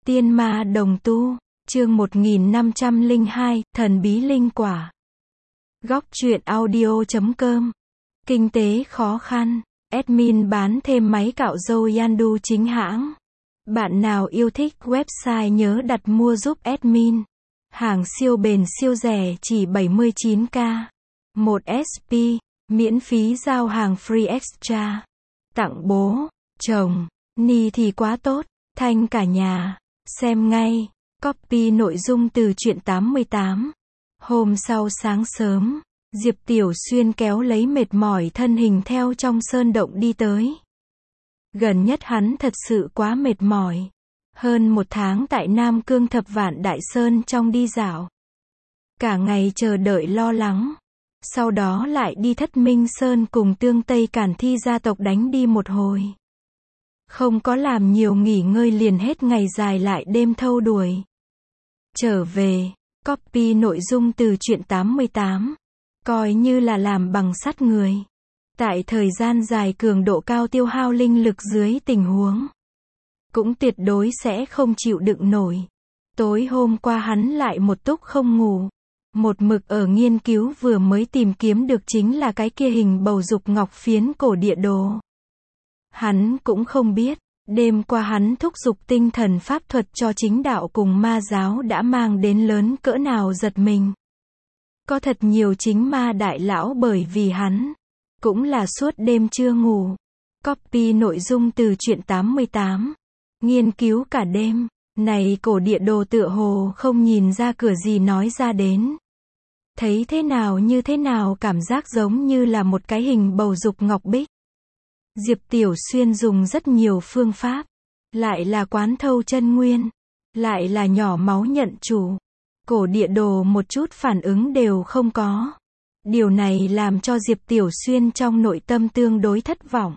Tiên ma đồng tu, chương 1502, thần bí linh quả. Góc truyện audio.com. Kinh tế khó khăn. Admin bán thêm máy cạo râu Yandu chính hãng. Bạn nào yêu thích website nhớ đặt mua giúp admin. Hàng siêu bền siêu rẻ chỉ 79k. 1 SP, miễn phí giao hàng free extra. Tặng bố, chồng, ni thì quá tốt, thanh cả nhà. Xem ngay. Copy nội dung từ truyện 88. Hôm sau sáng sớm, Diệp Tiểu Xuyên kéo lấy mệt mỏi thân hình theo trong sơn động đi tới. Gần nhất hắn thật sự quá mệt mỏi. Hơn 1 tháng tại Nam Cương Thập Vạn Đại Sơn trong đi dạo. Cả ngày chờ đợi lo lắng. Sau đó lại đi Thất Minh Sơn cùng Tương Tây Cản Thi gia tộc đánh đi một hồi. Không có làm nhiều nghỉ ngơi liền hết ngày dài lại đêm thâu đuổi. Trở về, copy nội dung từ truyện 88. Coi như là làm bằng sắt người. Tại thời gian dài cường độ cao tiêu hao linh lực dưới tình huống. Cũng tuyệt đối sẽ không chịu đựng nổi. Tối hôm qua hắn lại một túc không ngủ. Một mực ở nghiên cứu vừa mới tìm kiếm được chính là cái kia hình bầu dục ngọc phiến cổ địa đồ. Hắn cũng không biết, đêm qua hắn thúc giục tinh thần pháp thuật cho chính đạo cùng ma giáo đã mang đến lớn cỡ nào giật mình. Có thật nhiều chính ma đại lão bởi vì hắn, cũng là suốt đêm chưa ngủ. Copy nội dung từ truyện 88. Nghiên cứu cả đêm, này cổ địa đồ tựa hồ không nhìn ra cửa gì nói ra đến. Thấy thế nào như thế nào cảm giác giống như là một cái hình bầu dục ngọc bích. Diệp Tiểu Xuyên dùng rất nhiều phương pháp, lại là quán thâu chân nguyên, lại là nhỏ máu nhận chủ. Cổ địa đồ một chút phản ứng đều không có. Điều này làm cho Diệp Tiểu Xuyên trong nội tâm tương đối thất vọng.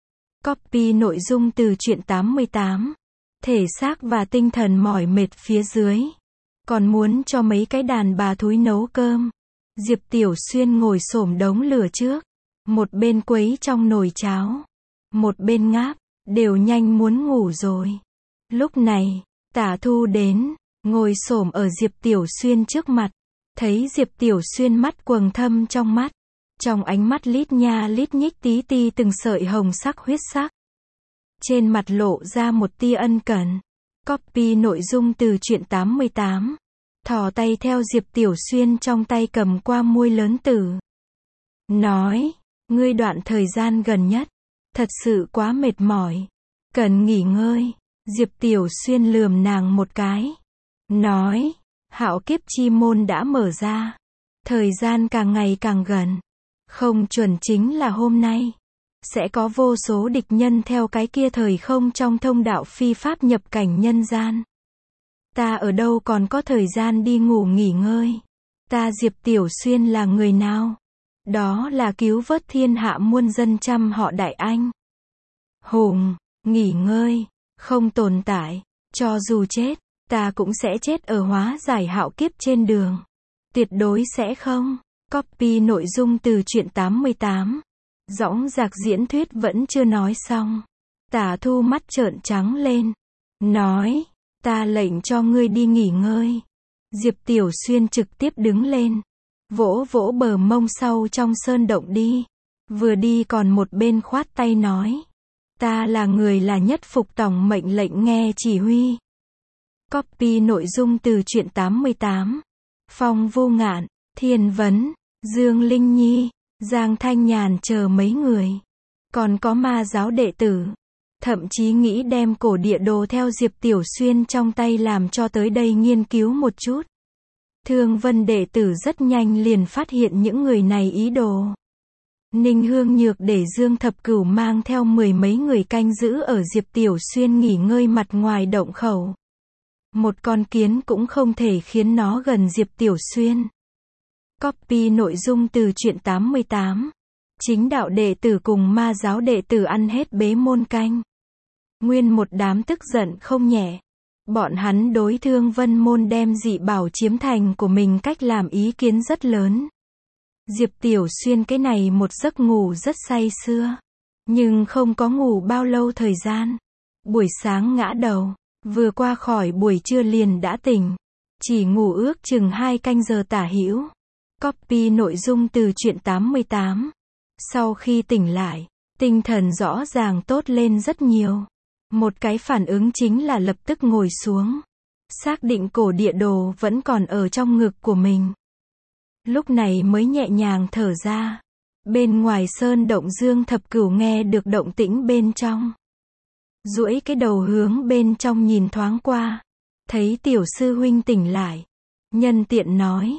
Copy nội dung từ truyện 88. Thể xác và tinh thần mỏi mệt phía dưới. Còn muốn cho mấy cái đàn bà thúi nấu cơm. Diệp Tiểu Xuyên ngồi xổm đống lửa trước. Một bên quấy trong nồi cháo. Một bên ngáp, đều nhanh muốn ngủ rồi. Lúc này, Tả Thu đến, ngồi xổm ở Diệp Tiểu Xuyên trước mặt. Thấy Diệp Tiểu Xuyên mắt quầng thâm trong mắt. Trong ánh mắt lít nha lít nhích tí ti từng sợi hồng sắc huyết sắc. Trên mặt lộ ra một tia ân cần. Copy nội dung từ truyện 88. Thò tay theo Diệp Tiểu Xuyên trong tay cầm qua môi lớn tử. Nói, ngươi đoạn thời gian gần nhất, thật sự quá mệt mỏi. Cần nghỉ ngơi. Diệp Tiểu Xuyên lườm nàng một cái. Nói, hạo kiếp chi môn đã mở ra. Thời gian càng ngày càng gần. Không chuẩn chính là hôm nay. Sẽ có vô số địch nhân theo cái kia thời không trong thông đạo phi pháp nhập cảnh nhân gian. Ta ở đâu còn có thời gian đi ngủ nghỉ ngơi. Ta Diệp Tiểu Xuyên là người nào? Đó là cứu vớt thiên hạ muôn dân trăm họ Đại Anh. Hùng, nghỉ ngơi, không tồn tại. Cho dù chết, ta cũng sẽ chết ở hóa giải hạo kiếp trên đường. Tuyệt đối sẽ không. Copy nội dung từ truyện 88. Dõng dạc diễn thuyết vẫn chưa nói xong. Tả Thu mắt trợn trắng lên. Nói, ta lệnh cho ngươi đi nghỉ ngơi. Diệp Tiểu Xuyên trực tiếp đứng lên. Vỗ vỗ bờ mông sau trong sơn động đi. Vừa đi còn một bên khoát tay nói. Ta là người là nhất phục tòng mệnh lệnh nghe chỉ huy. Copy nội dung từ truyện 88. Phong Vô Ngạn, Thiên Vấn, Dương Linh Nhi, Giang Thanh Nhàn chờ mấy người. Còn có ma giáo đệ tử. Thậm chí nghĩ đem cổ địa đồ theo Diệp Tiểu Xuyên trong tay làm cho tới đây nghiên cứu một chút. Thương Vân đệ tử rất nhanh liền phát hiện những người này ý đồ. Ninh Hương Nhược để Dương Thập Cửu mang theo 10 mấy người canh giữ ở Diệp Tiểu Xuyên nghỉ ngơi mặt ngoài động khẩu. Một con kiến cũng không thể khiến nó gần Diệp Tiểu Xuyên. Copy nội dung từ truyện 88. Chính đạo đệ tử cùng ma giáo đệ tử ăn hết bế môn canh. Nguyên một đám tức giận không nhẹ. Bọn hắn đối Thương Vân môn đem dị bảo chiếm thành của mình cách làm ý kiến rất lớn. Diệp Tiểu Xuyên cái này một giấc ngủ rất say sưa. Nhưng không có ngủ bao lâu thời gian. Buổi sáng ngã đầu. Vừa qua khỏi buổi trưa liền đã tỉnh. Chỉ ngủ ước chừng 2 canh giờ tả hữu. Copy nội dung từ truyện 88. Sau khi tỉnh lại, tinh thần rõ ràng tốt lên rất nhiều. Một cái phản ứng chính là lập tức ngồi xuống. Xác định cổ địa đồ vẫn còn ở trong ngực của mình. Lúc này mới nhẹ nhàng thở ra. Bên ngoài sơn động Dương Thập Cửu nghe được động tĩnh bên trong. Duỗi cái đầu hướng bên trong nhìn thoáng qua. Thấy tiểu sư huynh tỉnh lại. Nhân tiện nói.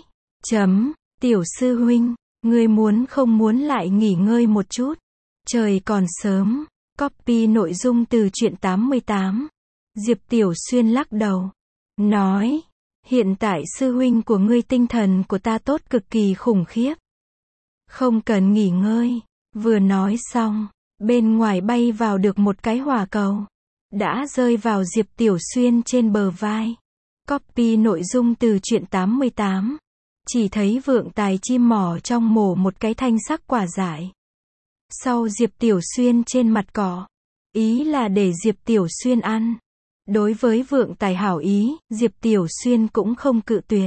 Tiểu sư huynh, ngươi muốn không muốn lại nghỉ ngơi một chút. Trời còn sớm. Copy nội dung từ truyện 88. Diệp Tiểu Xuyên lắc đầu. Nói. Hiện tại sư huynh của ngươi tinh thần của ta tốt cực kỳ khủng khiếp. Không cần nghỉ ngơi. Vừa nói xong, bên ngoài bay vào được một cái hỏa cầu. Đã rơi vào Diệp Tiểu Xuyên trên bờ vai. Copy nội dung từ truyện 88. Chỉ thấy Vượng Tài chim mỏ trong mổ một cái thanh sắc quả dại. Sau Diệp Tiểu Xuyên trên mặt cỏ. Ý là để Diệp Tiểu Xuyên ăn. Đối với Vượng Tài hảo ý, Diệp Tiểu Xuyên cũng không cự tuyệt.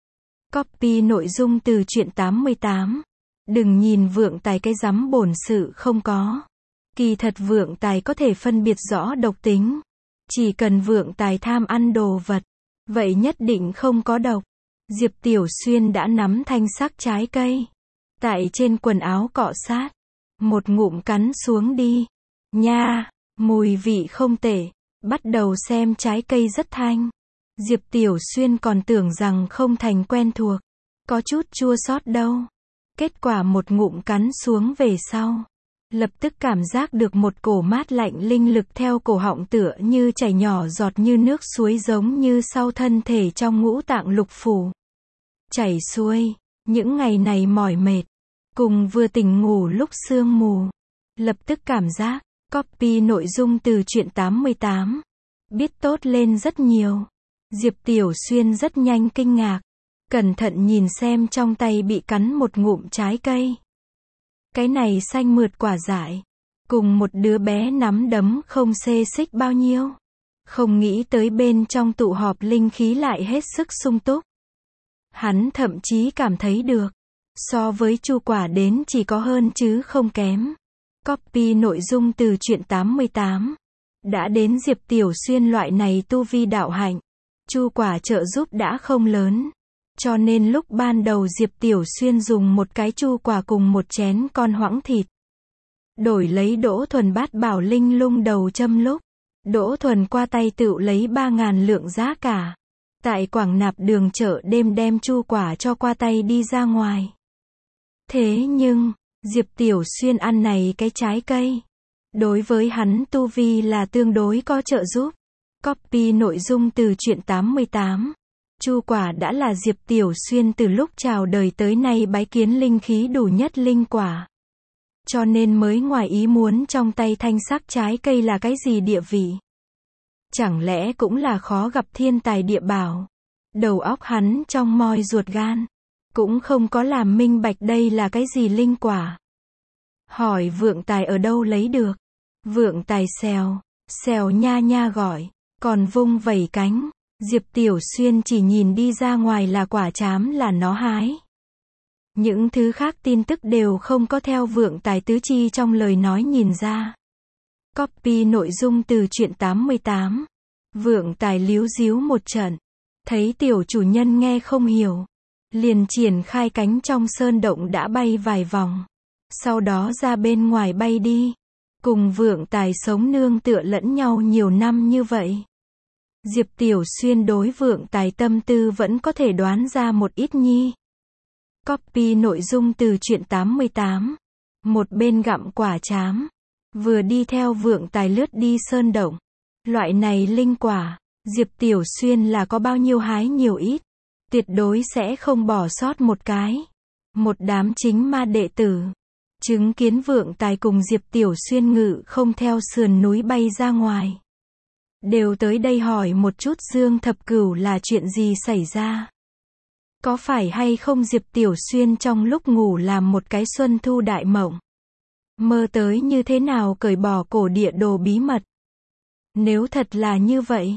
Copy nội dung từ truyện 88. Đừng nhìn Vượng Tài cái rắm bổn sự không có. Kỳ thật Vượng Tài có thể phân biệt rõ độc tính. Chỉ cần Vượng Tài tham ăn đồ vật, vậy nhất định không có độc. Diệp Tiểu Xuyên đã nắm thanh sắc trái cây. Tại trên quần áo cọ sát. Một ngụm cắn xuống đi. Nha, mùi vị không tệ. Bắt đầu xem trái cây rất thanh. Diệp Tiểu Xuyên còn tưởng rằng không thành quen thuộc. Có chút chua xót đâu. Kết quả một ngụm cắn xuống về sau. Lập tức cảm giác được một cổ mát lạnh linh lực theo cổ họng tựa như chảy nhỏ giọt như nước suối giống như sau thân thể trong ngũ tạng lục phủ. Chảy xuôi. Những ngày này mỏi mệt. Cùng vừa tỉnh ngủ lúc sương mù. Lập tức cảm giác. Copy nội dung từ truyện 88. Biết tốt lên rất nhiều. Diệp Tiểu Xuyên rất nhanh kinh ngạc. Cẩn thận nhìn xem trong tay bị cắn một ngụm trái cây. Cái này xanh mượt quả dại. Cùng một đứa bé nắm đấm không xê xích bao nhiêu. Không nghĩ tới bên trong tụ họp linh khí lại hết sức sung túc. Hắn thậm chí cảm thấy được. So với chu quả đến chỉ có hơn chứ không kém. Copy nội dung từ truyện 88. Đã đến Diệp Tiểu Xuyên loại này tu vi đạo hạnh. Chu quả trợ giúp đã không lớn. Cho nên lúc ban đầu Diệp Tiểu Xuyên dùng một cái chu quả cùng một chén con hoãng thịt. Đổi lấy Đỗ Thuần bát bảo linh lung đầu châm lúc. Đỗ Thuần qua tay tự lấy 3.000 lượng giá cả. Tại Quảng Nạp đường chợ đêm đem chu quả cho qua tay đi ra ngoài. Thế nhưng, Diệp Tiểu Xuyên ăn này cái trái cây. Đối với hắn tu vi là tương đối có trợ giúp. Copy nội dung từ truyện 88. Chu quả đã là Diệp Tiểu Xuyên từ lúc chào đời tới nay bái kiến linh khí đủ nhất linh quả. Cho nên mới ngoài ý muốn trong tay thanh sắc trái cây là cái gì địa vị. Chẳng lẽ cũng là khó gặp thiên tài địa bảo. Đầu óc hắn trong moi ruột gan. Cũng không có làm minh bạch đây là cái gì linh quả. Hỏi Vượng Tài ở đâu lấy được. Vượng Tài xèo nha nha gọi. Còn vung vẩy cánh. Diệp Tiểu Xuyên chỉ nhìn đi ra ngoài là quả trám là nó hái. Những thứ khác tin tức đều không có theo Vượng Tài tứ chi trong lời nói nhìn ra. Copy nội dung từ truyện 88. Vượng Tài líu díu một trận. Thấy tiểu chủ nhân nghe không hiểu. Liền triển khai cánh trong sơn động đã bay vài vòng. Sau đó ra bên ngoài bay đi. Cùng Vượng Tài sống nương tựa lẫn nhau nhiều năm như vậy. Diệp Tiểu Xuyên đối Vượng Tài tâm tư vẫn có thể đoán ra một ít nhi. Copy nội dung từ truyện 88. Một bên gặm quả trám. Vừa đi theo Vượng Tài lướt đi sơn động. Loại này linh quả, Diệp Tiểu Xuyên là có bao nhiêu hái nhiều ít. Tuyệt đối sẽ không bỏ sót một cái. Một đám chính ma đệ tử. Chứng kiến Vượng Tài cùng Diệp Tiểu Xuyên ngự không theo sườn núi bay ra ngoài. Đều tới đây hỏi một chút Dương Thập Cửu là chuyện gì xảy ra. Có phải hay không Diệp Tiểu Xuyên trong lúc ngủ làm một cái xuân thu đại mộng. Mơ tới như thế nào cởi bỏ cổ địa đồ bí mật. Nếu thật là như vậy,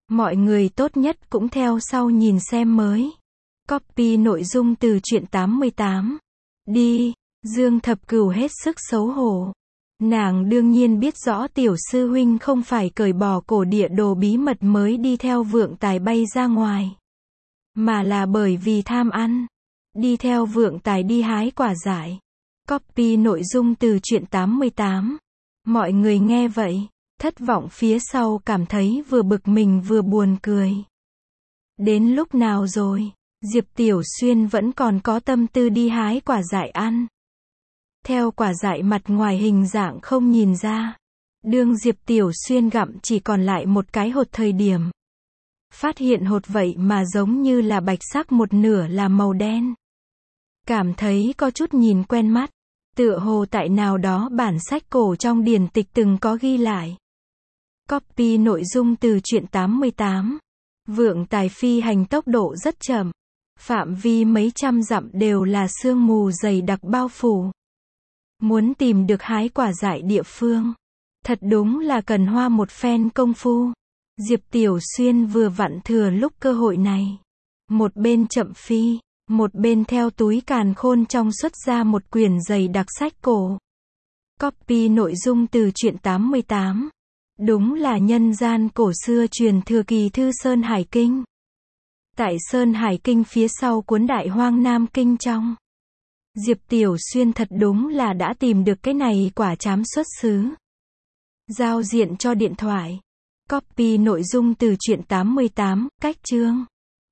Mọi người tốt nhất cũng theo sau nhìn xem mới. Copy nội dung từ truyện 88. Đi, Dương Thập Cửu hết sức xấu hổ. Nàng đương nhiên biết rõ tiểu sư huynh không phải cởi bỏ cổ địa đồ bí mật mới đi theo Vượng Tài bay ra ngoài, mà là bởi vì tham ăn. Đi theo Vượng Tài đi hái quả dại. Copy nội dung từ truyện 88. Mọi người nghe vậy, thất vọng phía sau cảm thấy vừa bực mình vừa buồn cười. Đến lúc nào rồi, Diệp Tiểu Xuyên vẫn còn có tâm tư đi hái quả dại ăn. Theo quả dại mặt ngoài hình dạng không nhìn ra, đương Diệp Tiểu Xuyên gặm chỉ còn lại một cái hột thời điểm, phát hiện hột vậy mà giống như là bạch sắc một nửa là màu đen. Cảm thấy có chút nhìn quen mắt, tựa hồ tại nào đó bản sách cổ trong điển tịch từng có ghi lại. Copy nội dung từ truyện 88. Vượng Tài phi hành tốc độ rất chậm, phạm vi mấy trăm dặm đều là sương mù dày đặc bao phủ. Muốn tìm được hái quả dại địa phương, thật đúng là cần hoa một phen công phu. Diệp Tiểu Xuyên vừa vặn thừa lúc cơ hội này, một bên chậm phi, một bên theo túi càn khôn trong xuất ra một quyển dày đặc sách cổ. Copy nội dung từ truyện 88. Đúng là nhân gian cổ xưa truyền thừa kỳ thư Sơn Hải Kinh. Tại Sơn Hải Kinh phía sau cuốn Đại Hoang Nam Kinh trong, Diệp Tiểu Xuyên thật đúng là đã tìm được cái này quả trám xuất xứ. Giao diện cho điện thoại. Copy nội dung từ truyện 88, cách chương.